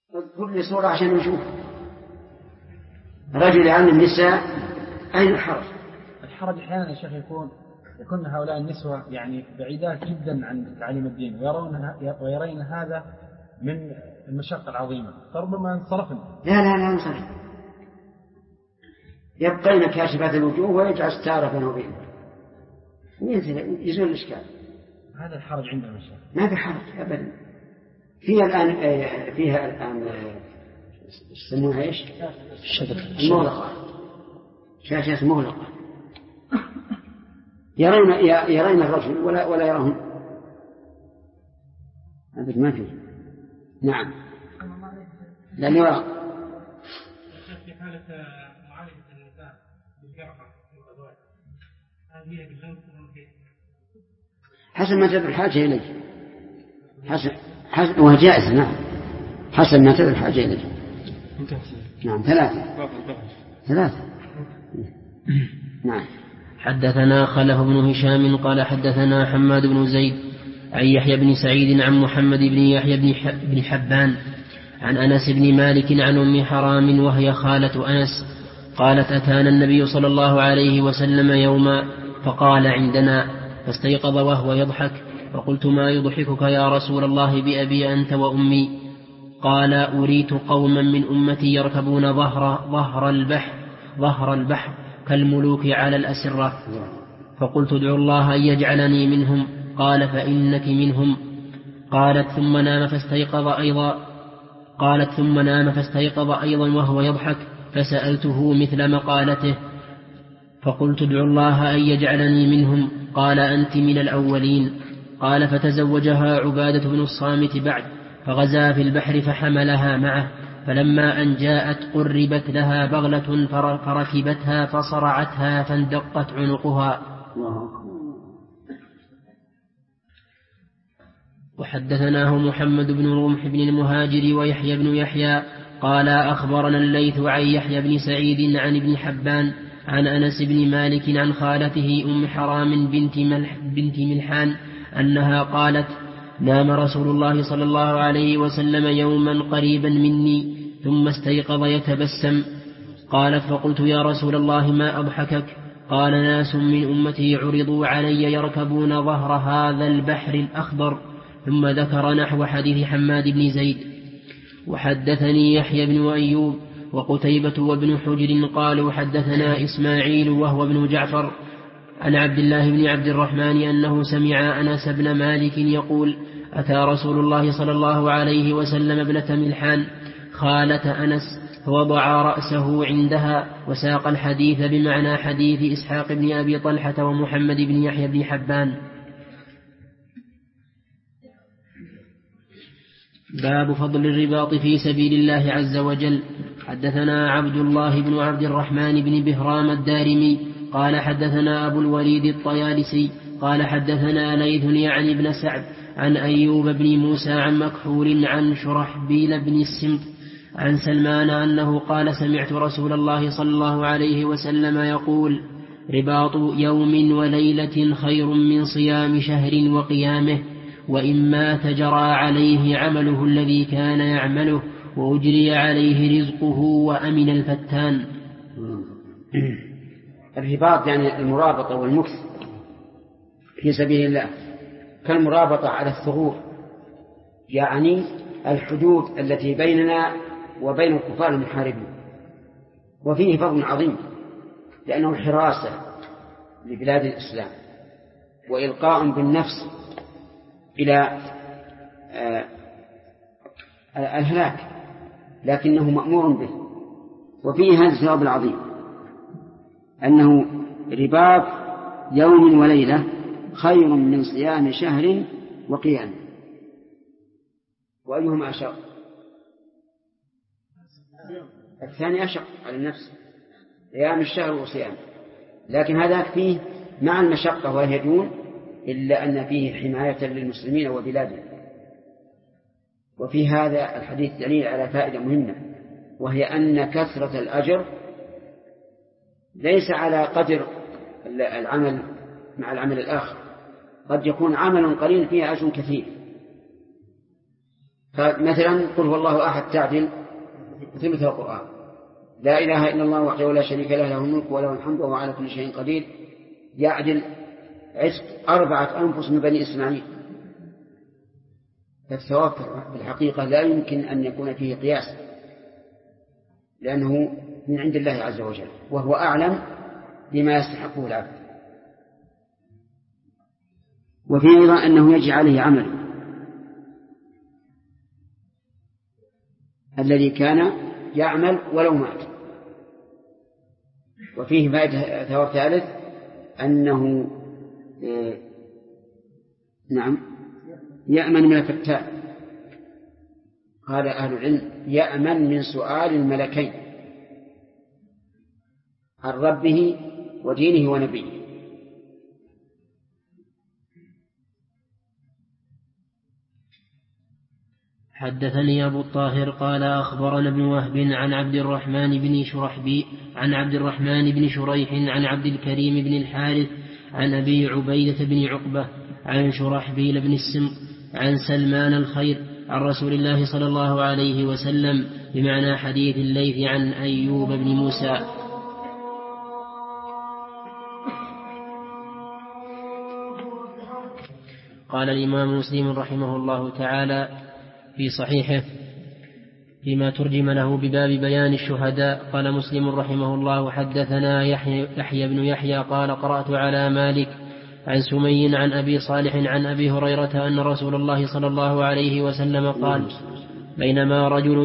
كل صورة عشان نشوف رجل عن النساء. أين الحرج؟ الحرج أحيانا يا شيخ يكون هؤلاء النسوة يعني بعيدات جدا عن تعليم الدين ويرين هذا من المشقة العظيمة، فربما انصرفنا. لا انصرف، يبقين كاشفات الوجوه ويجعل ستارة بينه وبينه يزول الإشكال. هذا الحرج عندنا يا شيخ. ما في حرج أبدا. فيها الآن يسمونها إيش؟ المغلقة، شاشة مغلقة، يرين الرجل ولا يرون. هذا ما فيه. نعم. لأن يرى في حالة معالجة النساء بالجرحى والغدوات هذه هي باللمس حسب ما تدعو الحاجة إليه، حسب وهو جائز. نعم، حسب ما تدعو الحاجة إليه. نعم. ثلاثة. نعم. حدثنا خلف بن هشام قال حدثنا حماد بن زيد عن يحيى بن سعيد عن محمد بن يحيى بن حبان عن أنس بن مالك عن أم حرام وهي خالة أنس قالت أتانا النبي صلى الله عليه وسلم يوما فقال عندنا، فاستيقظ وهو يضحك، فقلت ما يضحكك يا رسول الله بأبي أنت وأمي؟ قال أريت قوما من أمتي يركبون ظهر البحر كالملوك على الأسرة، فقلت ادعو الله أن يجعلني منهم. قال فإنك منهم. قالت ثم نام فاستيقظ أيضا وهو يضحك، فسألته مثل مقالته فقلت ادعو الله أن يجعلني منهم. قال أنت من الأولين. قال فتزوجها عبادة بن الصامت بعد، فغزا في البحر فحملها معه، فلما أن جاءت قربت لها بغلة فركبتها فصرعتها فاندقت عنقها. وحدثناه محمد بن رمح بن المهاجر ويحيى بن يحيى قال أخبرنا الليث عن يحيى بن سعيد عن ابن حبان عن أنس بن مالك عن خالته أم حرام بنت ملحان أنها قالت نام رسول الله صلى الله عليه وسلم يوما قريبا مني ثم استيقظ يتبسم. قالت فقلت يا رسول الله ما أضحكك؟ قال ناس من أمتي عرضوا علي يركبون ظهر هذا البحر الأخضر، ثم ذكر نحو حديث حماد بن زيد. وحدثني يحيى بن أيوب وقتيبة وابن حجر قالوا حدثنا إسماعيل وهو ابن جعفر عن عبد الله بن عبد الرحمن أنه سمع أنس بن مالك يقول أتى رسول الله صلى الله عليه وسلم ابنة ملحان خالة أنس فوضع رأسه عندها، وساق الحديث بمعنى حديث إسحاق بن أبي طلحة ومحمد بن يحيى بن حبان. باب فضل الرباط في سبيل الله عز وجل. حدثنا عبد الله بن عبد الرحمن بن بهرام الدارمي قال حدثنا أبو الوليد الطيالسي قال حدثنا ليث يعني بن سعد عن أيوب بن موسى عن مكحول عن شرحبيل بن السمط عن سلمان أنه قال سمعت رسول الله صلى الله عليه وسلم يقول رباط يوم وليلة خير من صيام شهر وقيامه، وإن مات جرى عليه عمله الذي كان يعمله وأجري عليه رزقه وأمن الفتان. الرباط يعني المرابطة والمكث في سبيل الله، كالمرابطة على الثغور، يعني الحدود التي بيننا وبين الكفار المحاربين. وفيه فضل عظيم لأنه حراسة لبلاد الإسلام وإلقاء بالنفس إلى الهلاك، لكنه مأمور به. وفيه هذا الثواب العظيم أنه رباط يوم وليلة خير من صيام شهر وقيام. وأيهما أشق؟ الثاني أشق على النفس، قيام الشهر وصيام، لكن هذا فيه مع المشقة وهي دون، إلا أن فيه حماية للمسلمين وبلادهم. وفي هذا الحديث دليل على فائدة مهمة، وهي أن كثرة الأجر ليس على قدر العمل مع العمل الآخر، قد يكون عمل قليل فيه أجر كثير. فمثلا قل هو الله أحد تعدل ثلث القرآن، لا إله إلا الله وحده لا شريك له، له الملك وله الحمد وهو على كل شيء قدير، يعدل عتق 4 أنفس من بني إسماعيل. فالثواب في الحقيقة لا يمكن أن يكون فيه قياس، لأنه من عند الله عز وجل، وهو أعلم بما يستحقه العبد. وفي أيضا أنه يجي عليه عمل الذي كان يعمل ولو مات. وفيه فائدة ثواب ثالث أنه يأمن من الفتان. قال أهل العلم يأمن من سؤال الملكين عن ربه ودينه ونبيه. حدثني أبو الطاهر قال أخبرنا ابن وهب عن عبد الرحمن بن شريح عن عبد الكريم بن الحارث عن أبي عبيدة بن عقبة عن شرحبيل بن السمق عن سلمان الخير عن رسول الله صلى الله عليه وسلم بمعنى حديث الليث عن أيوب بن موسى. قال الإمام مسلم رحمه الله تعالى في صحيحه فيما ترجم له بباب بيان الشهداء، قال مسلم رحمه الله حدثنا يحيى بن يحيى قال قرأت على مالك عن سمي عن أبي صالح عن أبي هريرة أن رسول الله صلى الله عليه وسلم قال بينما رجل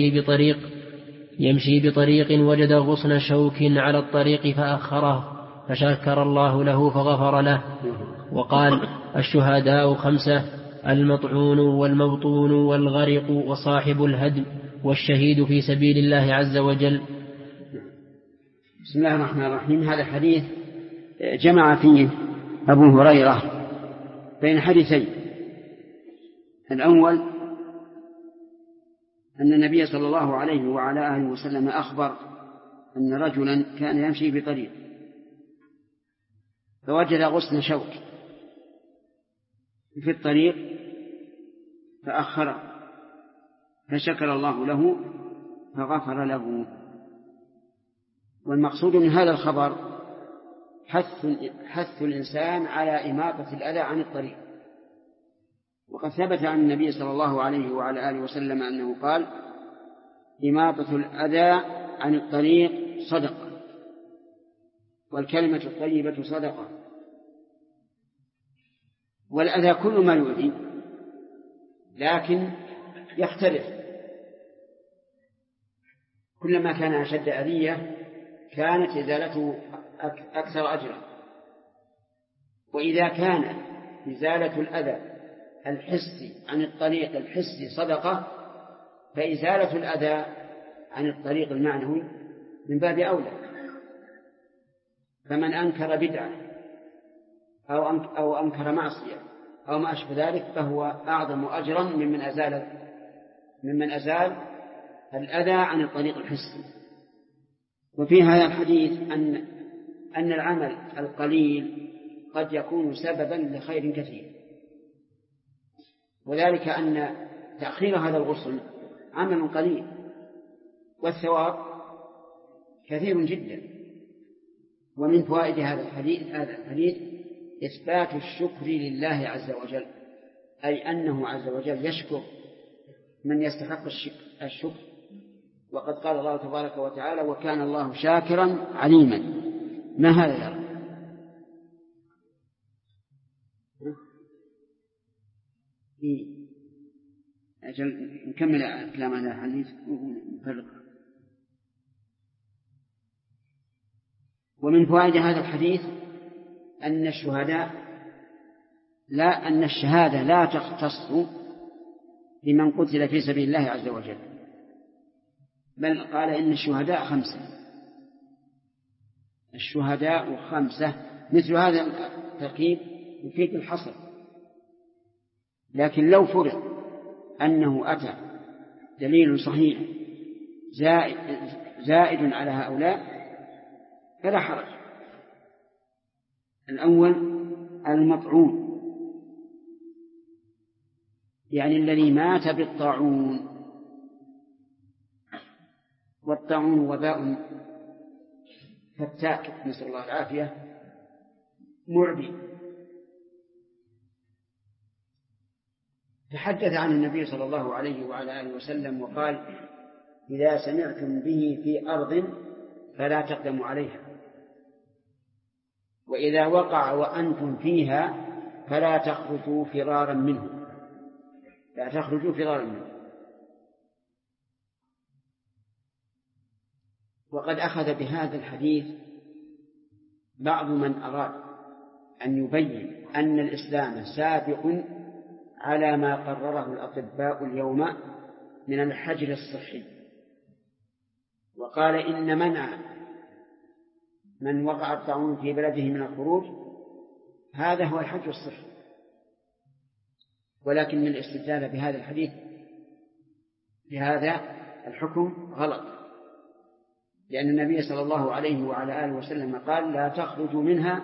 يمشي بطريق وجد غصن شوك على الطريق فأخره فشكر الله له فغفر له. وقال الشهداء 5: المطعون والمبطون والغرق وصاحب الهدم والشهيد في سبيل الله عز وجل. بسم الله الرحمن الرحيم. هذا الحديث جمع فيه أبو هريرة بين حديثين. الأول أن النبي صلى الله عليه وعلى آله وسلم أخبر أن رجلا كان يمشي بطريق فوجد غصن شوك في الطريق فأخره فشكر الله له فغفر له. والمقصود من هذا الخبر حث الإنسان على إماطة الأذى عن الطريق. وقد ثبت عن النبي صلى الله عليه وعلى آله وسلم أنه قال إماطة الأذى عن الطريق صدقة، والكلمة الطيبة صدقة. والأذى كل ما يؤذي، لكن يختلف. كلما كان أشد أذية كانت إزالته أكثر أجرا. وإذا كان إزالة الأذى الحسي عن الطريق الحسي صدقة، فإزالة الأذى عن الطريق المعنوي من باب أولى. فمن أنكر بدعة أو أنكر معصية أو ما أشبه ذلك فهو أعظم أجرا ممن أزال الأذى عن الطريق الحسي. وفي هذا الحديث أن العمل القليل قد يكون سببا لخير كثير، وذلك أن تأخير هذا الغسل عمل قليل والثواب كثير جدا. ومن فوائد هذا الحديث إثبات الشكر لله عز وجل، أي أنه عز وجل يشكر من يستحق الشكر. وقد قال الله تبارك وتعالى وكان الله شاكرا عليما. ما هذا يا رب؟ أجل نكمل كلام هذا الحديث ونفرق. ومن فوائد هذا الحديث أن الشهادة لا تختص بمن قتل في سبيل الله عز وجل، بل قال إن الشهداء 5. الشهداء 5 مثل هذا التركيب يفيد الحصر. لكن لو فرض أنه أتى دليل صحيح زائد على هؤلاء فلا حرج. الأول المطعون يعني الذي مات بالطاعون. والطاعون وباء فتاك نسأل الله العافية معدي. تحدث عن النبي صلى الله عليه وعلى آله وسلم وقال: إذا سمعتم به في أرض فلا تقدموا عليها، وإذا وقع وأنتم فيها فلا تخرجوا فرارا منه، لا تخرجوا فرارا منه. وقد أخذ بهذا الحديث بعض من أراد أن يبين أن الإسلام سابق على ما قرره الأطباء اليوم من الحجر الصحي، وقال إن منع من وقع الطاعون في بلده من الخروج هذا هو الحجر الصحي. ولكن من الاستدلال بهذا الحديث بهذا الحكم غلط، لأن النبي صلى الله عليه وعلى آله وسلم قال: لا تخرجوا منها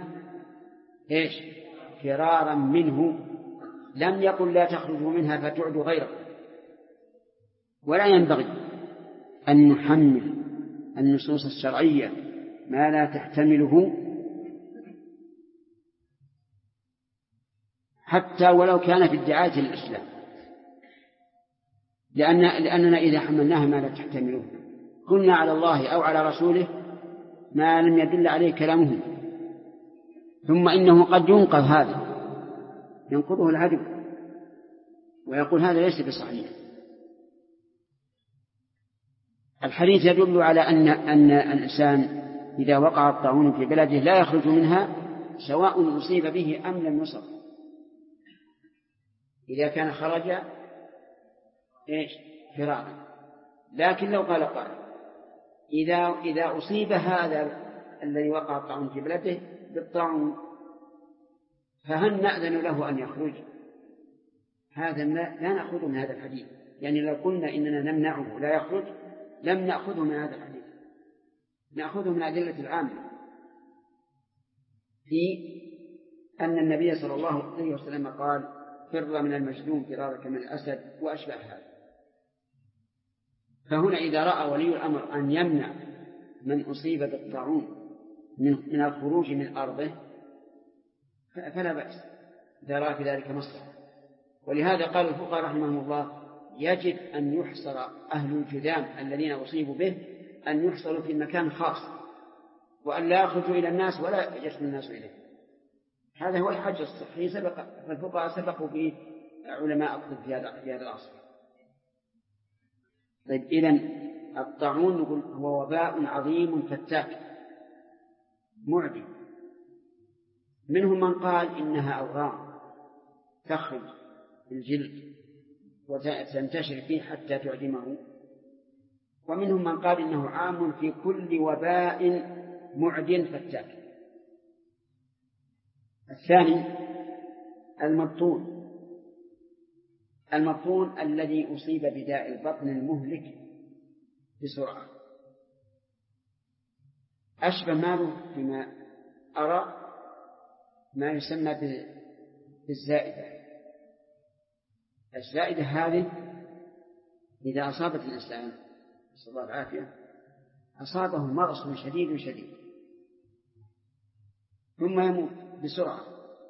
فرارا منه. لم يقل لا تخرجوا منها فتعدوا غيره. ولا ينبغي أن نحمل النصوص الشرعية ما لا تحتمله حتى ولو كان في ادعاء الإسلام، لأننا إذا حملناها ما لا تحتمله قلنا على الله أو على رسوله ما لم يدل عليه كلامه. ثم إنه قد ينقض هذا، ينقضه العدو ويقول هذا ليس بصحيح. الحديث يدل على أن الإنسان إذا وقع الطاعون في بلده لا يخرج منها سواء أصيب به أم لم يصب. إذا كان خرج فرارا. لكن لو قال قائل: إذا أصيب هذا الذي وقع الطاعون في بلده بالطاعون فهل نأذن له أن يخرج؟ هذا لا نأخذه من هذا الحديث. يعني لو قلنا إننا نمنعه لا يخرج لم نأخذه من هذا الحديث، نأخذه من أدلة العامة في أن النبي صلى الله عليه وسلم قال: فر من المجذوم فرارك من الأسد وأشبه هذا. فهنا إذا رأى ولي الأمر أن يمنع من أصيب بالطاعون من الخروج من أرضه فلا بأس إذا رأى في ذلك مصلحة. ولهذا قال الفقهاء رحمهم الله: يجب أن يحصر أهل الجذام الذين أصيبوا به أن يحصروا في مكان خاص، وأن لا يخرجوا إلى الناس ولا يجلس الناس إليه. هذا هو الحج الصحي. فالفقهاء سبقوا به علماء الطب في هذا العصر. طيب، إذن الطاعون هو وباء عظيم فتاك معدي. منهم من قال إنها أورام تخرج في الجلد وتنتشر فيه حتى تعدمه، ومنهم من قال إنه عام في كل وباء معد فتاك. الثاني المبطون الذي أصيب بداء البطن المهلك بسرعة. أشبه ماله فيما أرى ما يسمى بالزائدة. الزائدة هذه إذا أصابت الإنسان نسأل الله العافية أصابه مغص شديد ثم يموت بسرعة.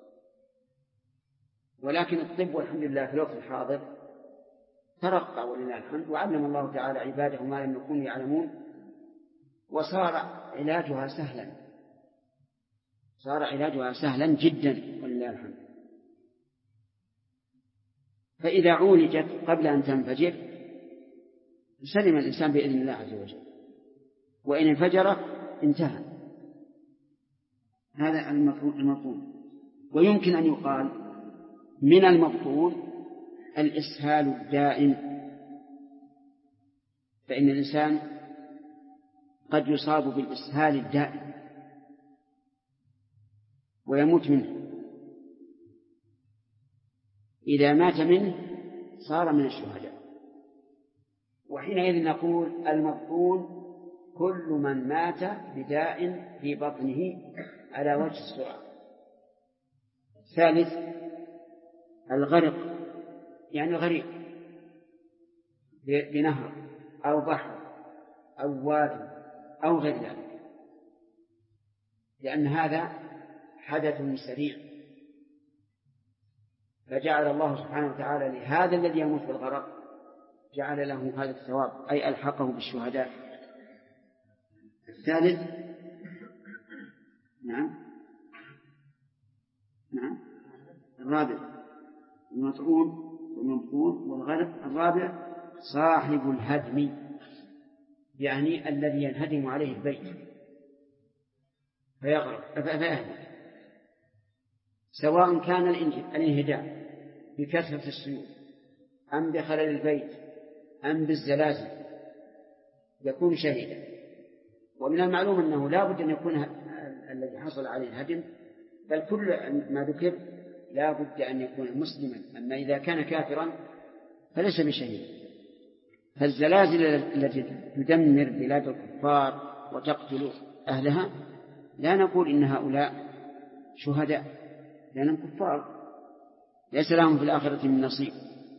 ولكن الطب والحمد لله في الوقت الحاضر ترقى ولله الحمد، وعلم الله تعالى عباده ما لم يكونوا يعلمون، وصار علاجها سهلا جدا ولله الحمد. فإذا عولجت قبل أن تنفجر سلم الإنسان بإذن الله عز وجل، وإن انفجر انتهى. هذا المبطون. ويمكن أن يقال من المبطون الإسهال الدائم، فإن الإنسان قد يصاب بالإسهال الدائم ويموت منه. إذا مات منه صار من الشهداء. وحينئذ نقول المبطون كل من مات بداء في بطنه على وجه السرعة. ثالث الغرق يعني الغريق بنهر أو بحر أو وادي أو غير ذلك، لأن هذا حدث سريع، فجعل الله سبحانه وتعالى لهذا الذي يموت بالغرق جعل له هذا الثواب، أي ألحقه بالشهداء. الثالث نعم الرابع المطعون والمبطون والغرق. الرابع صاحب الهدم، يعني الذي ينهدم عليه البيت فيهلك، سواء كان الانهدام بكثرة السيول أم بخلل البيت أم بالزلازل يكون شهيدا. ومن المعلوم أنه لا بد أن يكون الذي حصل عليه الهدم، بل كل ما ذكر لا بد أن يكون مسلما، أما إذا كان كافرا فليس بشهيد. فالزلازل التي تدمر بلاد الكفار وتقتل أهلها لا نقول إن هؤلاء شهداء، لأنهم كفار ليس لهم في الآخرة من نصيب.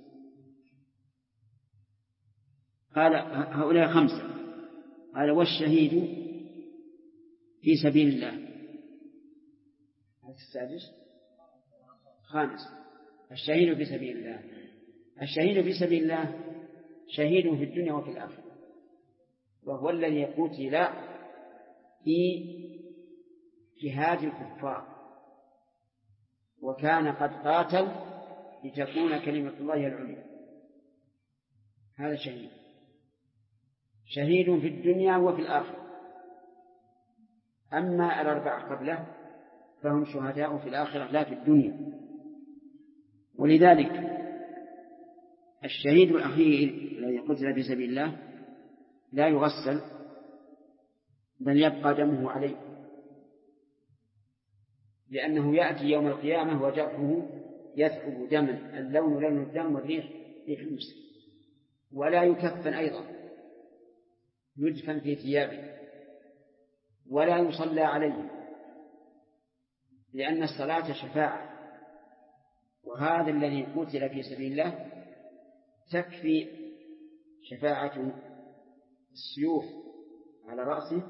قال هؤلاء 5. قال والشهيد في سبيل الله. السادس 5 الشهيد في سبيل الله. الشهيد في سبيل الله شهيد في الدنيا وفي الآخرة، وهو الذي قتل في جهاد الكفار وكان قد قاتل لتكون كلمة الله العليا، هذا شهيد في الدنيا وفي الآخرة. أما 4 قبله فهم شهداء في الآخرة لا في الدنيا. ولذلك الشهيد الأخير الذي قتل في سبيل الله لا يغسل بل يبقى دمه عليه، لأنه يأتي يوم القيامة وجرحه يثعب دما، اللون لون الدم والريح ريح المسك، ولا يكفن أيضا، يدفن في ثيابه ولا يصلى عليه، لأن الصلاة شفاعة. وهذا الذي قتل في سبيل الله تكفي شفاعة السيوف على رأسه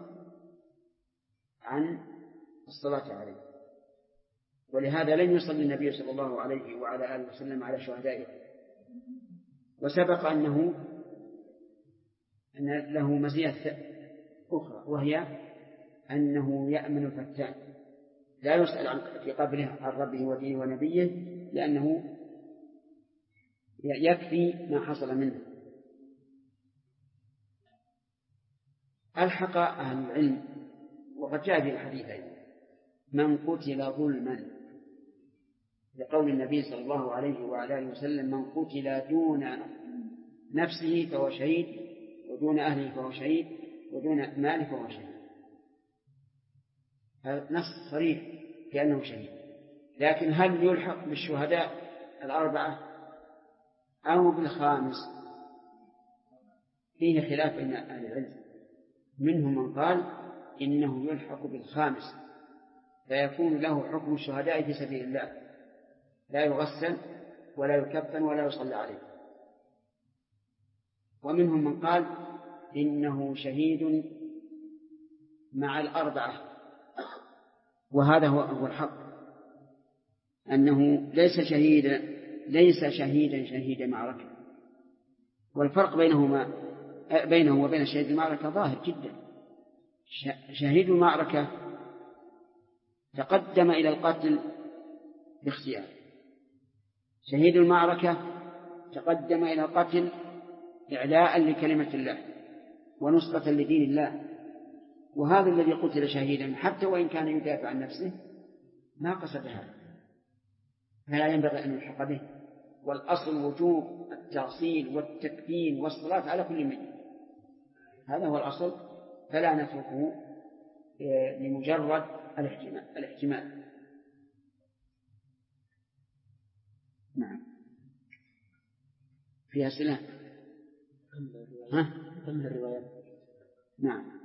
عن الصلاة عليه. ولهذا لم يصلي النبي صلى الله عليه وعلى آله وسلم على شهدائه. وسبق أن له مزية أخرى، وهي أنه يأمن الفتان، لا يسأل في قبره عن ربه ودينه ونبيه، لأنه يكفي ما حصل منه. ألحق أهل العلم وقد جاء في الحديث أيضا من قتل ظلما، لقول النبي صلى الله عليه وعلى آله وسلم من قتل دون نفسه فهو شهيد، ودون أهله فهو شهيد، ودون ماله فهو شهيد. هذا نص صريح في أنه شهيد. لكن هل يلحق بالشهداء 4 أو بالخامس؟ فيه خلاف بين أهل العلم، منهم من قال إنه يلحق بالخامس فيكون له حكم الشهداء في سبيل الله، لا يغسل ولا يكفن ولا يصلى عليه. ومنهم من قال إنه شهيد مع 4، وهذا هو الحق، أنه ليس شهيدا شهيد معركة. والفرق بينه وبين شهيد المعركة ظاهر جدا. شهيد المعركة تقدم إلى القتل باختيار، شهيد المعركة تقدم إلى القتل إعلاء لكلمة الله ونصرة لدين الله. وهذا الذي قتل شهيدا حتى وإن كان يدافع عن نفسه ما قصد هذا، فلا ينبغي أن يلحق به. والأصل وجوب التغسيل والتكفين والصلاة على كل ميت، هذا هو الأصل، فلا نتركه لمجرد الاحتمال. نعم. فيها أسئلة؟ كم الروايات؟ نعم.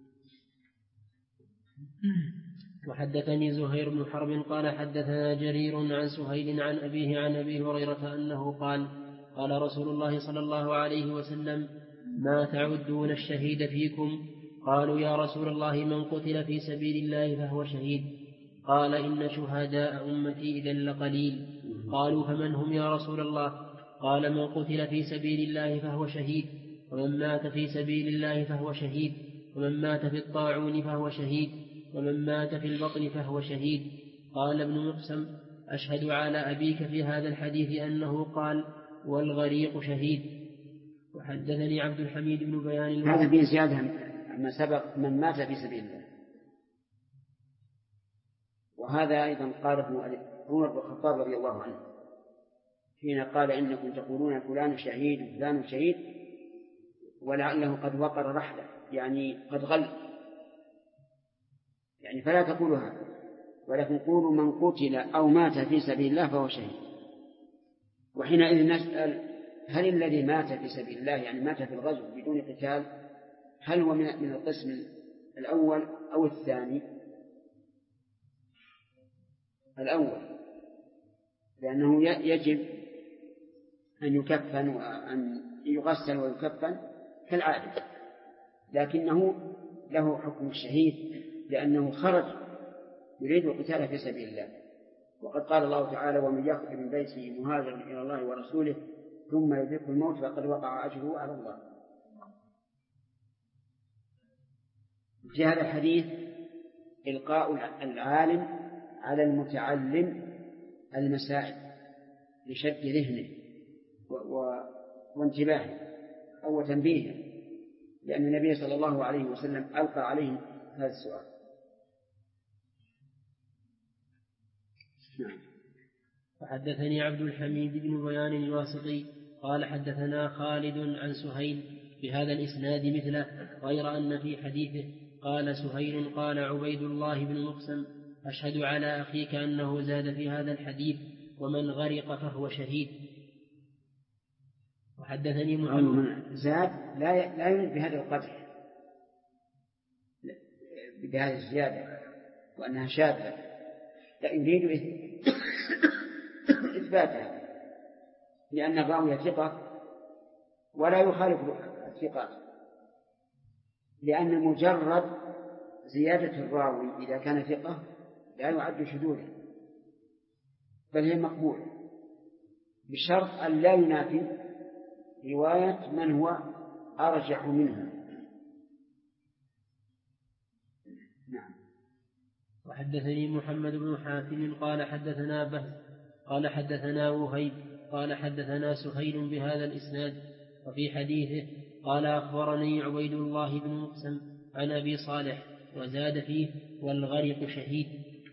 وحدثني زهير بن حرب قال حدثنا جرير عن سهيل عن أبيه عن أبي هريرة أنه قال قال رسول الله صلى الله عليه وسلم: ما تعدون الشهيد فيكم؟ قالوا: يا رسول الله من قتل في سبيل الله فهو شهيد. قال: إن شهداء أمتي إذا لقليل. قالوا: فمن هم يا رسول الله؟ قال: من قتل في سبيل الله فهو شهيد، ومن مات في سبيل الله فهو شهيد، ومن مات في الطاعون فهو شهيد، ومن مات في البطن فهو شهيد. قال ابن مقسم: أشهد على أبيك في هذا الحديث أنه قال: والغريق شهيد. وحدثني عبد الحميد بن بيان هذا فيه زيادة عما سبق: من مات في سبيل الله. وهذا أيضا قاله عمر بن الخطاب رضي الله عنه حين قال: إنكم تقولون فلان شهيد وفلان شهيد ولعله قد وقر رحله، يعني قد غل، يعني فلا تقولوا هذا، ولكن قولوا من قتل أو مات في سبيل الله فهو شهيد. وحينئذ نسأل: هل الذي مات في سبيل الله يعني مات في الغزو بدون قتال هل هو من القسم الأول أو الثاني؟ الأول، لأنه يجب أن يكفن وأن يغسل ويكفن كالعادة، لكنه له حكم الشهيد لأنه خرج يريد القتال في سبيل الله. وقد قال الله تعالى: ومن يخرج من بيته مهاجرا إلى الله ورسوله ثم يدركه الموت فقد وقع أجره على الله. في هذا الحديث إلقاء العالم على المتعلم المسائل لشد ذهنه وانتباهه أو تنبيهه، لأن النبي صلى الله عليه وسلم ألقى عليه هذا السؤال. نعم. وحدثني عبد الحميد بن بيان الواسطي قال: حدثنا خالد عن سهيل بهذا الإسناد مثله، غير أن في حديثه قال سهيل: قال عبيد الله بن مقسم: أشهد على أخيك أنه زاد في هذا الحديث: ومن غرق فهو شهيد. وحدثني محمد زاد لا يريد بهذا القدح، بهذه الزيادة وأنها شاذة، لا يريد إثباتها، لأن الراوي ثقة ولا يخالف الثقات، لأن مجرد زيادة الراوي إذا كان ثقة لا يعد شذوذا، بل هي مقبولة بشرط أن لا ينافي رواية من هو أرجح منها. نعم. وحدثني محمد بن حاتم قال: حدثنا بهز قال: حدثنا وهيب قال: حدثنا سهيل بهذا الإسناد. وفي حديثه قال: أخبرني عبيد الله بن مقسم عن أبي صالح، وزاد فيه: والغرق شهيد.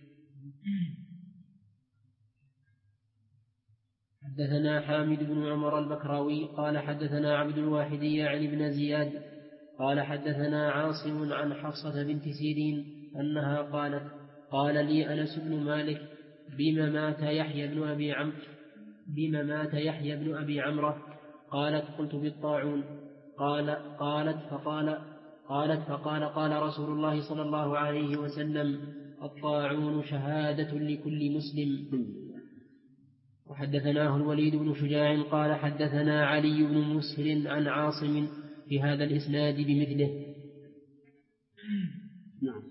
حدثنا حامد بن عمر البكراوي قال: حدثنا عبد الواحدي عن ابن زياد قال: حدثنا عاصم عن حفصة بنت سيرين أنها قالت: قال لي أنس بن مالك: بما مات يحيى بن أبي عمرة؟ قالت: قلت: بالطاعون. قالت فقال رسول الله صلى الله عليه وسلم: الطاعون شهادة لكل مسلم. وحدثناه الوليد بن شجاع قال: حدثنا علي بن مسهر عن عاصم في هذا الإسناد بمثله. نعم.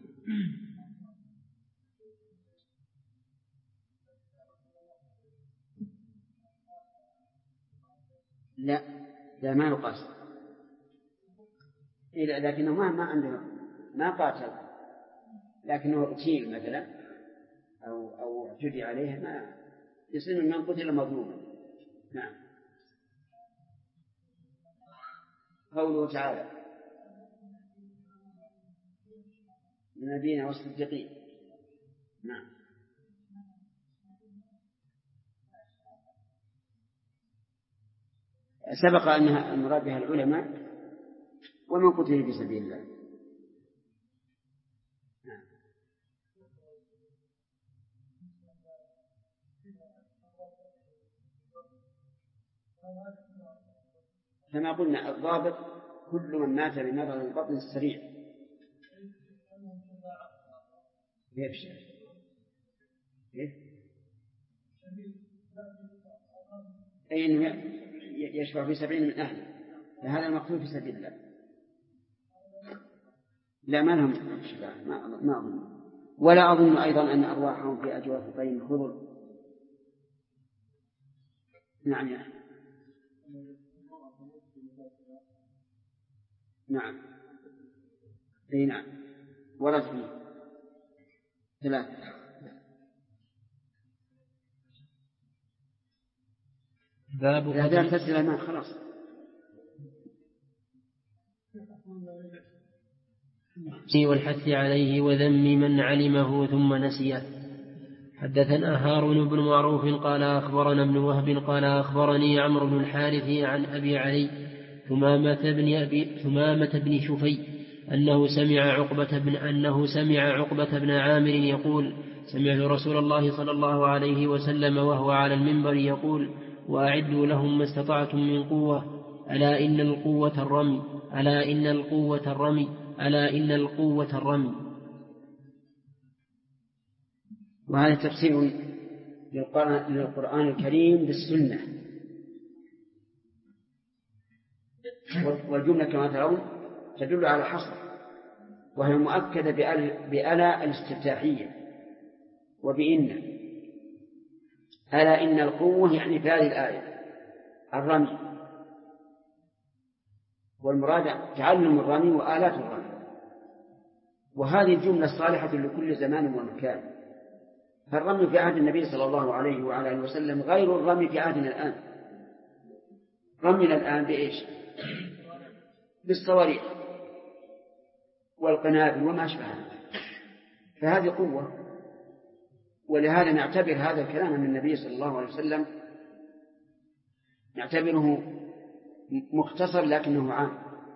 لا ما يقاس، لكنه ما عنده ما قاتل، لكنه اغتيل مثلا أو اعتدي عليه، ما يصير من قتل مظلوما. نعم. قوله تعالى: النبيين والصديقين. نعم. سبق أنها المراد بها العلماء ومن قتل في سبيل الله. نعم. كما قلنا الضابط كل من مات بمرض البطن السريع يبشر. أي أنه يشفع في 70 من أهله، فهذا المقتول في سبيل الله. لا، ما لهم شفاعة، ما أظن. ولا أظن أيضا أن أرواحهم في أجواف الطير الخضر. نعم يا أخي. نعم، أي نعم، ورد فيه 3. باب تسل الماء خلاص. والحث عليه وذم من علمه ثم نسيه. حدثنا هارون بن معروف قال أخبرنا ابن وهب قال أخبرني عمرو بن الحارث عن أبي علي ثمامة بن شفي أنه سمع عقبة بن عامر يقول: سمعت رسول الله صلى الله عليه وسلم وهو على المنبر يقول: وأعدوا لهم ما استطعتم من قوة، ألا إن القوة الرمي، ألا إن القوة الرمي، ألا إن القوة الرمي. وهذا تفسير للقرآن الكريم بالسنة، والجملة كما ترون تدل على حصر، وهي مؤكدة بألا الاستفتاحية وبإن. ألا إن القوة يعني في هذه الآية الرمي، والمراد تعلم الرمي وآلات الرمي. وهذه الجملة صالحة لكل زمان ومكان. فالرمي في عهد النبي صلى الله عليه وعلى آله وسلم غير الرمي في عهدنا الآن. رمينا الآن بإيش؟ بالصواريخ والقنابل وما أشبهها، فهذه قوة. ولهذا نعتبر هذا الكلام من النبي صلى الله عليه وسلم نعتبره مختصر لكنه عام.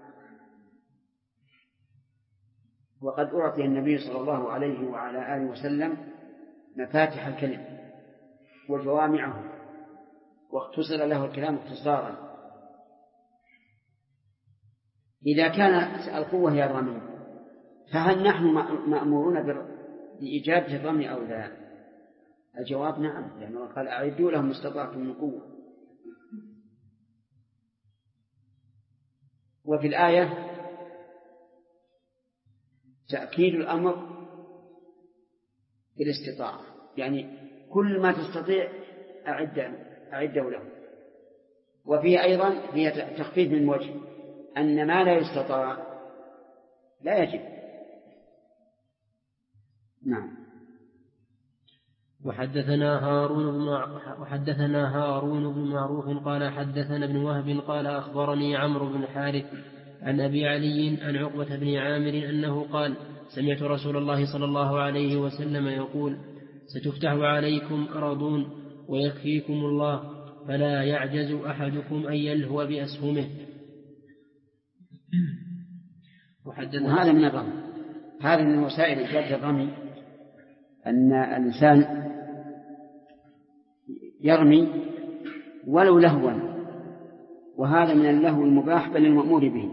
وقد أعطي النبي صلى الله عليه وعلى آله وسلم مفاتح الكلم وجوامعه، واختصر له الكلام اختصارا. إذا كانت القوة هي الرمي، فهل نحن مأمورون بإجابة الرمي أو لا؟ الجواب نعم، لأنه قال: أعدوا لهم ما استطعتم من قوة. وفي الآية تأكيد الأمر بالاستطاعة، يعني كل ما تستطيع أعده له. وفيه أيضا فيها تخفيف من وجه أن ما لا يستطاع لا يجب. نعم. وحدثنا هارون بن معروف قال حدثنا ابن وهب قال أخبرني عمرو بن الحارث عن أبي علي عن عقبة بن عامر أنه قال: سمعت رسول الله صلى الله عليه وسلم يقول: ستفتح عليكم أرضون ويكفيكم الله، فلا يعجز أحدكم أن يلهو بأسهمه. وهذا من الرمي، هذا من وسائل إجابة الرمي، أن الإنسان يرمي ولو لهوا، وهذا من اللهو المباح بل المأمور به،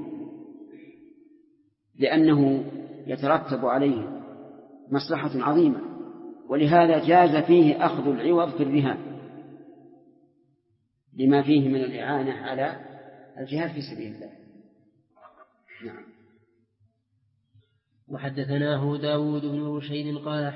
لأنه يترتب عليه مصلحة عظيمة، ولهذا جاز فيه أخذ العوض في الرهان لما فيه من الإعانة على الجهاد في سبيل الله. نعم. وحدثناه داود بن رشيد قال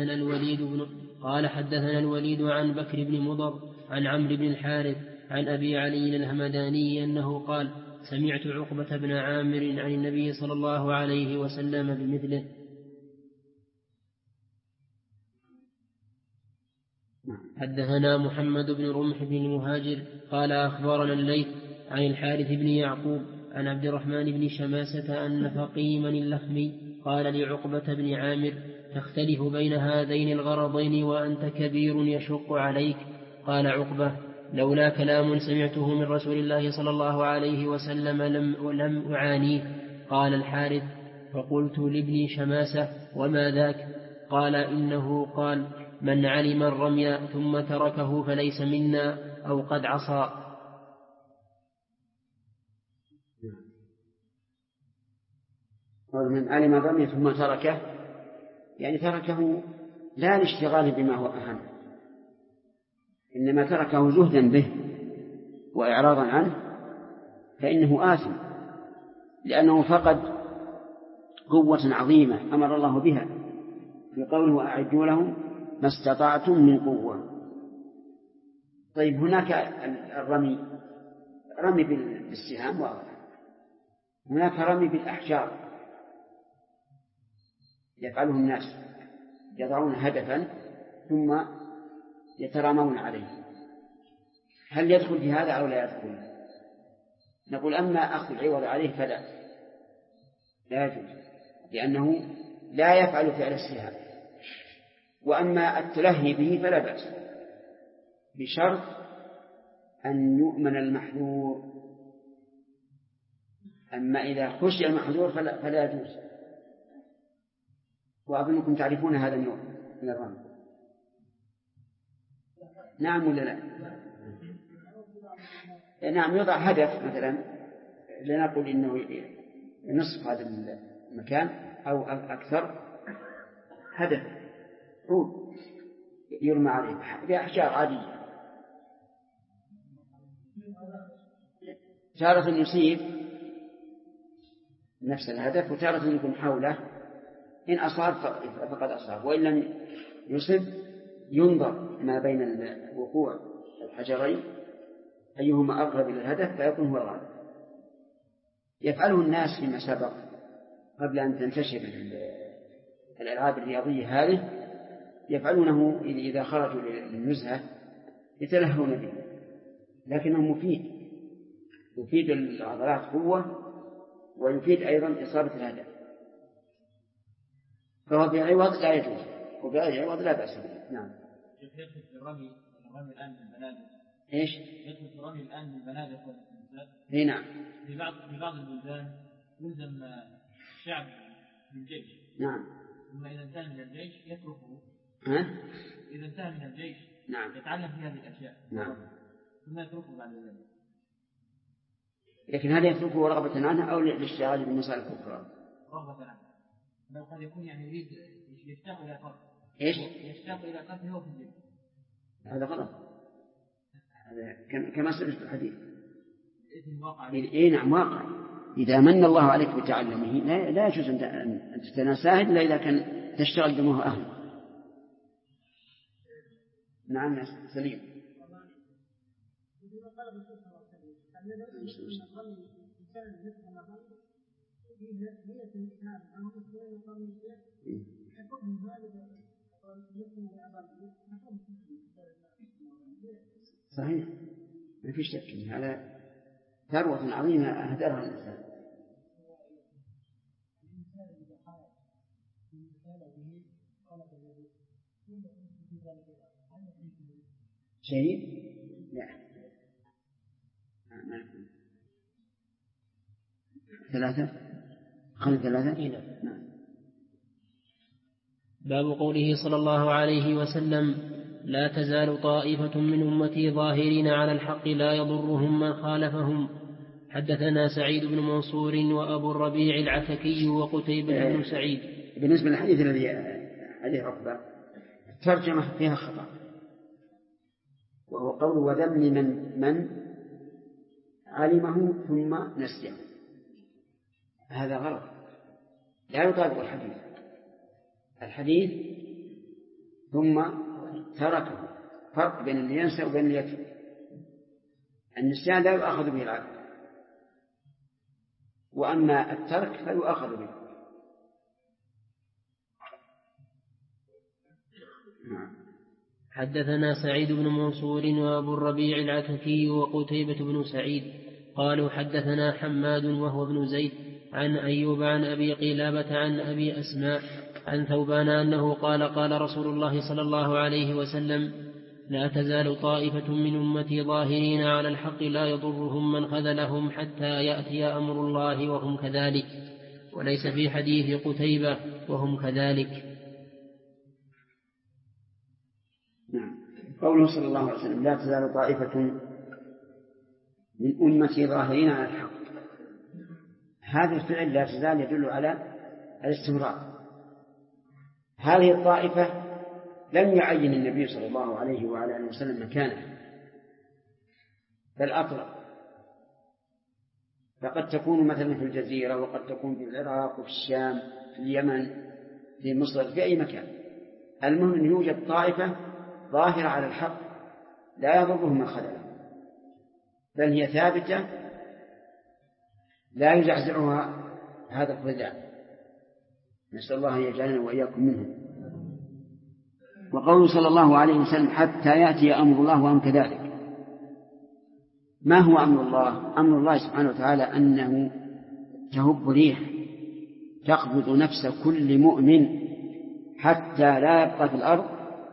حدثنا الوليد عن بكر بن مضر عن عمرو بن الحارث عن أبي علي الهمداني أنه قال: سمعت عقبة بن عامر عن النبي صلى الله عليه وسلم بمثله. حدثنا محمد بن رمح بن المهاجر قال أخبرنا الليث عن الحارث بن يعقوب عن عبد الرحمن بن شماسة أن فقيما اللخمي قال لعقبة بن عامر: تختلف بين هذين الغرضين وأنت كبير يشق عليك. قال عقبة: لولا كلام سمعته من رسول الله صلى الله عليه وسلم لم أعانيه. قال الحارث: فقلت لابن شماسة: وما ذاك؟ قال: إنه قال: من علم الرمي ثم تركه فليس منا، أو قد عصى. من علم الرمي ثم تركه، يعني تركه لا لاشتغال بما هو أهم، إنما تركه زهدا به وإعراضا عنه فإنه آثم، لأنه فقد قوة عظيمة أمر الله بها في قوله وأعدوا لهم ما استطعتم من قوة. طيب هناك رمي بالسهام واضح، هناك رمي بالأحجار يفعله الناس، يضعون هدفا ثم يترامون عليه، هل يدخل في هذا أو لا يدخل؟ نقول أما أخذ العوض عليه فلا، لا يجوز، لأنه لا يفعل فعل السهام. وأما التلهي به فلا بأس، بشرط أن يؤمن المحذور. أما إذا خشي المحذور فلا يجوز. وأظنكم تعرفون هذا النوع من الرمي. نعم ولا لا؟ نعم، يوضع هدف مثلا، لنقل إنه نصف هذا المكان أو أكثر، هدف عود يرمى عليه بأحجار عادية، تارة يصيب نفس الهدف وتارة يكون حوله، إن أصاب فقد أصاب، وإن لم يصب ينظر ما بين وقوع الحجرين أيهما أقرب إلى الهدف فيكون هو الغالب. يفعله الناس فيما سبق قبل أن تنتشر الألعاب الرياضية هذه، يفعلونه إذا خرجوا للنزهة يتلهون به، لكنه يفيد العضلات قوة ويفيد أيضا إصابة الهدف، فهو بعوض لا يجوز وبغير عوض لا بأس به. نعم. يدخل في الرمي الآن بالبنادق. إيش؟ يدخل في الرمي الآن بالبنادق والمسدسات. إيه نعم. في بعض البلدان يلزم الشعب بالجيش. نعم. ثم إذا انتهى من الجيش يتركه. إذا انتهى من الجيش. نعم. يتعلم في هذه الأشياء. نعم. ثم يتركه بعد ذلك. لكن هل يتركه رغبة عنه أو للاشتغال بالمسائل الكفر؟ رغبة عنه. لو قد يكون يعني يريد يشتاق إلى قتل. إيش؟ يشتاق إلى قتله في الجيش. هذا غلط. هذا كما سبق في الحديث. إيه نعم واقع. إذا من الله عليك بتعلمه لا يجوز أن تتناساه إلا إذا كان تشتغل دمه أهل. نعم سليم. صحيح، ما في شك ان هذا ثروة عظيمة أهدرها الإنسان. شيء لا ثلاثة خلف ثلاثة. نعم. باب قوله صلى الله عليه وسلم لا تزال طائفة من أمتي ظاهرين على الحق لا يضرهم من خالفهم. حدثنا سعيد بن منصور وأبو الربيع العتكي وقتيبة بن سعيد. بالنسبة للحديث الذي عليه عقبة الترجمة فيها خطأ، وهو قول وذم من علمه ثم نسيه، هذا غلط لا يطابق الحديث ثم تركه، فرق بين اللي ينسى وبين اللي يترك. النسيان لا يؤخذ به العبد، وأما الترك فيؤخذ به. حدثنا سعيد بن منصور وأبو الربيع العتكي وقتيبة بن سعيد قالوا حدثنا حماد وهو ابن زيد عن أيوب عن أبي قلابة عن أبي أسماء عن ثوبان أنه قال قال رسول الله صلى الله عليه وسلم لا تزال طائفة من أمتي ظاهرين على الحق لا يضرهم من خذلهم حتى يأتي أمر الله وهم كذلك، وليس في حديث قتيبة وهم كذلك. نعم. قوله صلى الله عليه وسلم لا تزال طائفة من أمتي ظاهرين على الحق، هذا الفعل لا تزال يدل على الاستمرار. هذه الطائفة لم يعين النبي صلى الله عليه وعلى آله وسلم مكانه، بل أطلق. فقد تكون مثلا في الجزيرة، وقد تكون في العراق وفي الشام، في اليمن، في مصر، في أي مكان. المهم أن يوجد طائفة ظاهرة على الحق لا يضرهم من خذلهم، بل هي ثابتة لا يزعزعها هذا الخذلان. نسأل الله أن يجعلنا وإياكم منهم. وقوله صلى الله عليه وسلم حتى يأتي أمر الله وهم كذلك. ما هو أمر الله؟ أمر الله سبحانه وتعالى أنه تهب ريح تقبض نفس كل مؤمن حتى لا يبقى في الأرض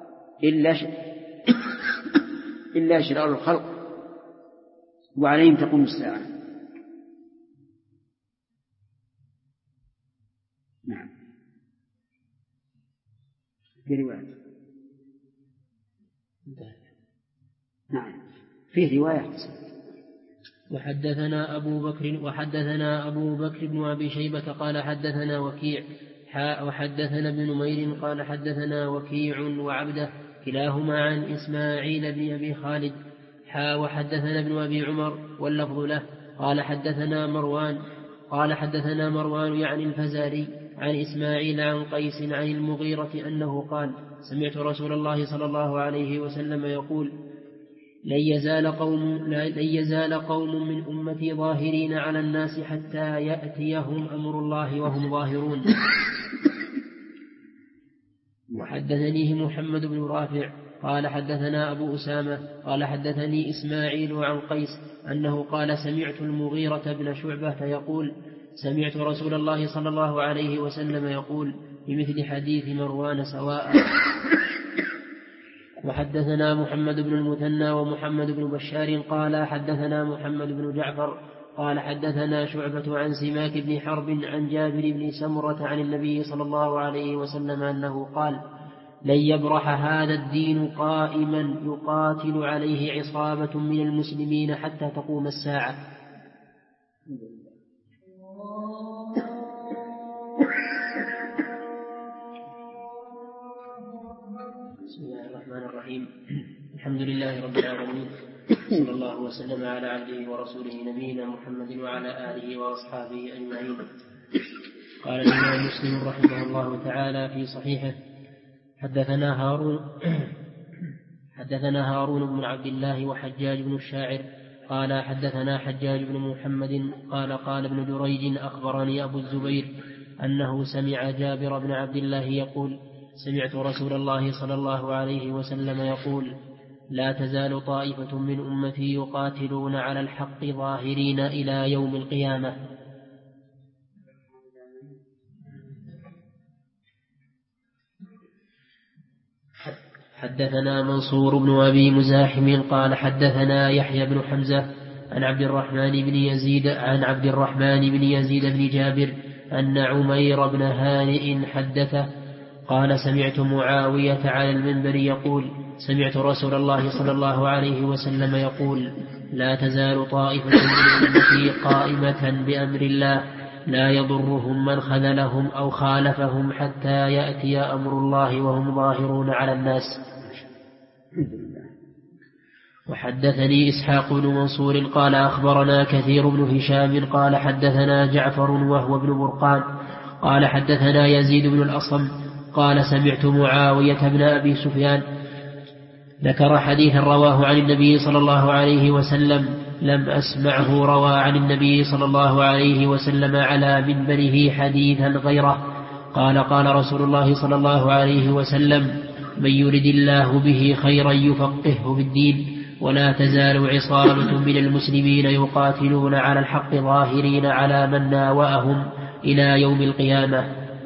إلا شرار الخلق، وعليهم تقوم الساعة. نعم. في رواية. نعم في رواية. وحدثنا أبو بكر بن أبي شيبة قال حدثنا وكيع وحدثنا ابن نمير قال حدثنا وكيع وعبده كلاهما عن إسماعيل بن أبي خالد وحدثنا ابن أبي عمر واللفظ له قال حدثنا مروان يعني الفزاري عن إسماعيل عن قيس عن المغيرة أنه قال سمعت رسول الله صلى الله عليه وسلم يقول لن يزال قوم من أمتي ظاهرين على الناس حتى يأتيهم أمر الله وهم ظاهرون. وحدثنيه محمد بن رافع قال حدثنا أبو أسامة قال حدثني إسماعيل عن قيس أنه قال سمعت المغيرة بن شعبة يقول سمعت رسول الله صلى الله عليه وسلم يقول بمثل حديث مروان سواء. وحدثنا محمد بن المثنى ومحمد بن بشار قال حدثنا محمد بن جعفر قال حدثنا شعبة عن سماك بن حرب عن جابر بن سمرة عن النبي صلى الله عليه وسلم أنه قال لن يبرح هذا الدين قائما يقاتل عليه عصابة من المسلمين حتى تقوم الساعة. بسم الله الرحمن الرحيم. الحمد لله رب العالمين، صلى الله وسلم على عبده ورسوله نبينا محمد وعلى آله وأصحابه أجمعين. قال الإمام مسلم رحمه الله تعالى في صحيحه حدثنا هارون بن عبد الله وحجاج بن الشاعر قال حدثنا حجاج بن محمد قال ابن جريج أخبرني أبو الزبير أنه سمع جابر بن عبد الله يقول سمعت رسول الله صلى الله عليه وسلم يقول لا تزال طائفة من أمتي يقاتلون على الحق ظاهرين إلى يوم القيامة. حدثنا منصور بن أبي مزاحم قال حدثنا يحيى بن حمزة عن عبد الرحمن بن يزيد بن جابر أن عمير بن هانئ حدثه قال سمعت معاوية على المنبر يقول سمعت رسول الله صلى الله عليه وسلم يقول لا تزال طائفة من أمتي قائمة بأمر الله لا يضرهم من خذلهم أو خالفهم حتى يأتي أمر الله وهم ظاهرون على الناس. وحدثني إسحاق بن منصور قال أخبرنا كثير بن هشام قال حدثنا جعفر وهو ابن برقان قال حدثنا يزيد بن الأصم قال سمعت معاوية بن أبي سفيان ذكر حديثا رواه عن النبي صلى الله عليه وسلم لم أسمعه روى عن النبي صلى الله عليه وسلم على منبره حديثا غيره قال رسول الله صلى الله عليه وسلم من يرد الله به خيرا يفقهه في الدين ولا تزال عصابة من المسلمين يقاتلون على الحق ظاهرين على من ناوأهم إلى يوم القيامة.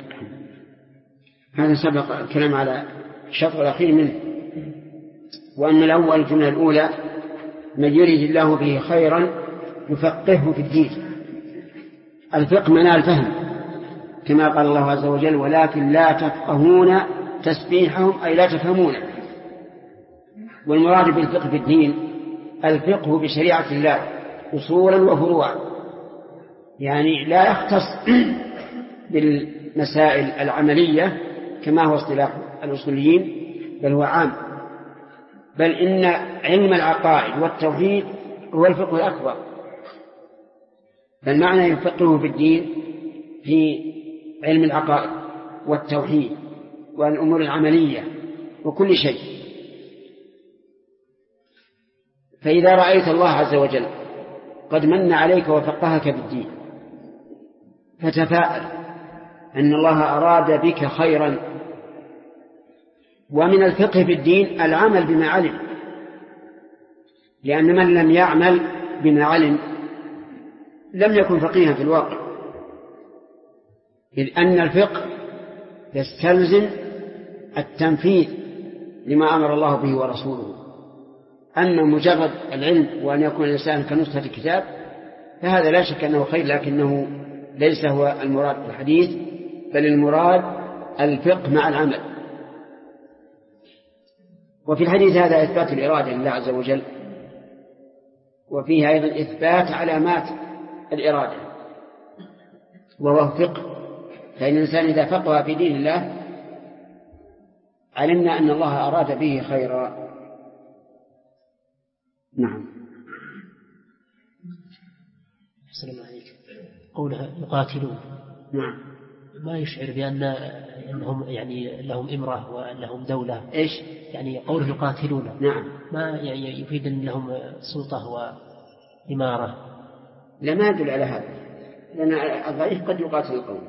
هذا سبق الكلام على الشطر الأخير منه، وأن الأول الجملة الأولى من يريد الله به خيرا يفقهه في الدين. الفقه معناه الفهم كما قال الله عز وجل ولكن لا تفقهون تسبيحهم أي لا تفهمون. والمراد بالفقه في الدين الفقه بشريعة الله أصولا وفروعا، يعني لا يختص بالمسائل العملية كما هو اصطلاح الأصوليين، بل هو عام. بل إن علم العقائد والتوحيد هو الفقه الأكبر، فالمعنى يفقهه في الدين في علم العقائد والتوحيد والأمور العملية وكل شيء. فإذا رأيت الله عز وجل قد من عليك وفقهك بالدين فتفاءل أن الله أراد بك خيرا. ومن الفقه في الدين العمل بما علم، لأن من لم يعمل بما علم لم يكن فقيها في الواقع، إذ أن الفقه يستلزم التنفيذ لما أمر الله به ورسوله. أما مجرد العلم وأن يكون الإنسان كنسخة الكتاب فهذا لا شك أنه خير، لكنه ليس هو المراد في الحديث، بل المراد الفقه مع العمل. وفي الحديث هذا إثبات الإرادة لله عز وجل، وفيه أيضا إثبات علامات الإرادة وهو فقه. فإن الإنسان إذا فقه في دين الله علمنا أن الله أراد به خيرا. نعم. أحسن الله عليك. قولها يقاتلون، نعم، ما يشعر بأنهم يعني لهم إمرة ولهم دولة؟ إيش يعني قوله يقاتلون؟ نعم، ما يعني يفيد أن لهم سلطة وإمارة؟ لا، ما يدل على هذا، لأن الضعيف قد يقاتل القوم،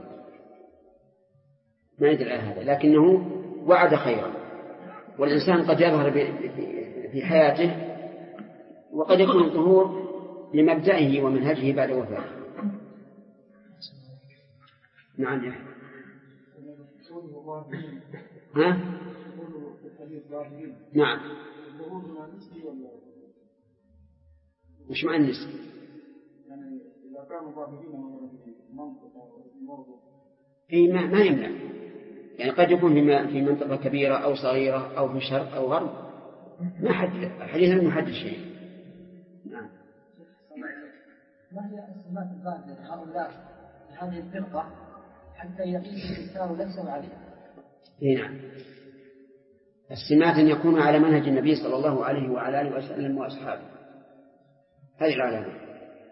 ما يدل على هذا، لكنه وعد خيرا. والإنسان قد يظهر في حياته وقد يكون الظهور لمبدئه ومنهجه بعد وفاته. نعم. ها؟ نعم. وش معنى النسب؟ يعني إذا كانوا ظاهرين ما يمنع، يعني قد يكون في منطقة كبيرة أو صغيرة أو في شرق أو غرب، ما حد حديث لم يحدد شيء. نعم. ما هي السمات الباطلة هؤلاء هذه الفرقة حتى يقيس الإنسان نفسه عليها؟ نعم. السمات أن يكون على منهج النبي صلى الله عليه وعلى آله وسلم وأصحابه، هذه العلامة.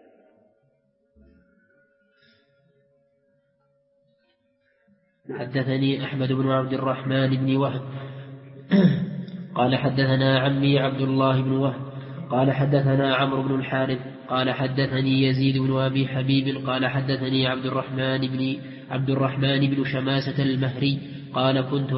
حدثني أحمد بن عبد الرحمن بن وهب قال حدثنا عمي عبد الله بن وهب قال حدثنا عمرو بن الحارث قال حدثني يزيد بن أبي حبيب قال حدثني عبد الرحمن بن شماسة المهري قال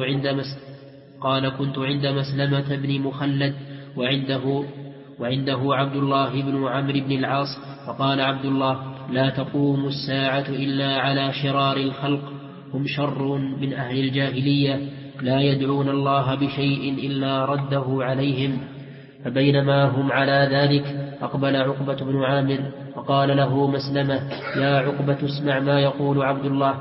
كنت عند مسلمة بن مخلد وعنده عبد الله بن عمرو بن العاص، فقال عبد الله: لا تقوم الساعة إلا على شرار الخلق، هم شر من أهل الجاهلية، لا يدعون الله بشيء إلا رده عليهم. فبينما هم على ذلك أقبل عقبة بن عامر فقال له مسلمة: يا عقبة اسمع ما يقول عبد الله.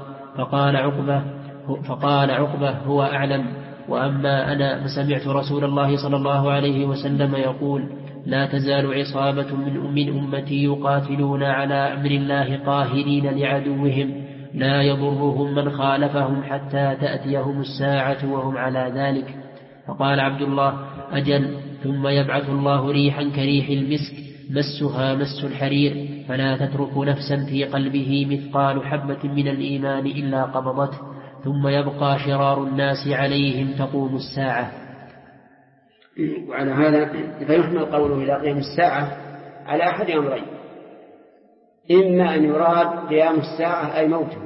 فقال عقبة: هو أعلم، وأما أنا فسمعت رسول الله صلى الله عليه وسلم يقول: لا تزال عصابة من أمتي يقاتلون على أمر الله قاهرين لعدوهم، لا يضرهم من خالفهم حتى تأتيهم الساعة وهم على ذلك. فقال عبد الله: أجل، ثم يبعث الله ريحا كريح المسك مسها مس الحرير، فلا تترك نفسا في قلبه مثقال حبة من الإيمان إلا قبضته، ثم يبقى شرار الناس عليهم تقوم الساعة. وعلى هذا فيحمل قوله إلى قيام الساعة على أحد أمرين: إما أن يراد قيام الساعة أي موته،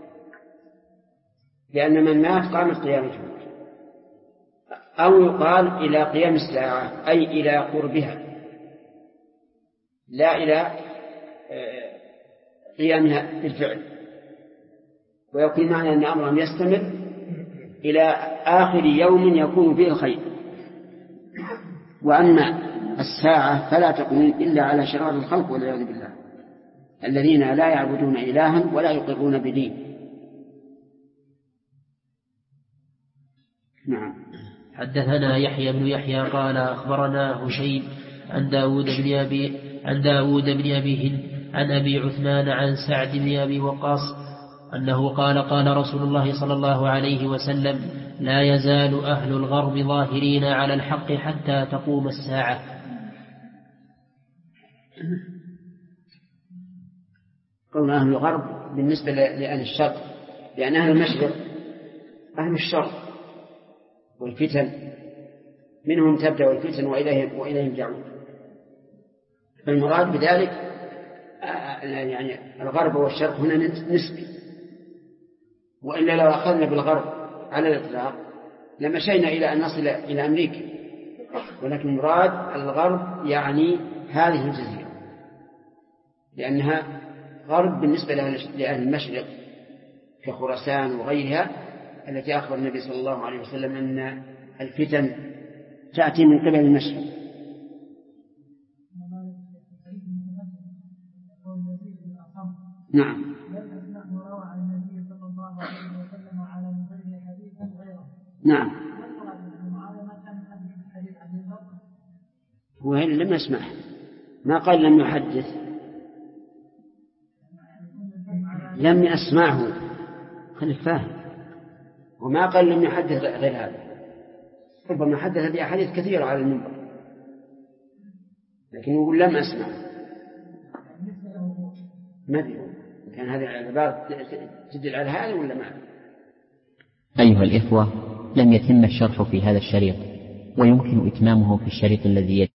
لأن من مات قامت قيامته، أو يقال إلى قيام الساعة أي إلى قربها، لا إلى قيامها بالفعل، ويكون معنى أن أمرهم يستمر إلى آخر يوم يكون فيه الخير. وأما الساعة فلا تقوم إلا على شرار الخلق والعياذ بالله، الذين لا يعبدون إلها ولا يقرون بدين. نعم. حدثنا يحيى بن يحيى قال أخبرنا هشيم عن داود بن أبي هند عن أبي عثمان عن سعد بن أبي وقاص أنه قال رسول الله صلى الله عليه وسلم: لا يزال أهل الغرب ظاهرين على الحق حتى تقوم الساعة. قول أهل الغرب بالنسبة لأهل الشرق، لأن أهل المشرق أهل الشر والفتن، منهم تبدأ الفتن وإليهم يرجعون. فالمراد بذلك يعني الغرب والشرق هنا نسبي، وإلا لو أخذنا بالغرب على الإطلاق لمشينا إلى أن نصل إلى أمريكا، ولكن مراد الغرب يعني هذه الجزيرة، لأنها غرب بالنسبة لأهل المشرق كخراسان وغيرها التي أخبر النبي صلى الله عليه وسلم أن الفتن تأتي من قبل المشرق. نعم. نعم. وهل لم يسمع، ما قال لم يحدث، لم يسمعه، خليك فاهم، وما قال لم يحدث غير هذا، ربما حدث بأحاديث كثيرة على المنبر، لكن يقول لم أسمع. ما أدري كان هذه العبارة تدل على هذا ولا ما؟ أيها الإخوة، لم يتم الشرح في هذا الشريط، ويمكن إتمامه في الشريط الذي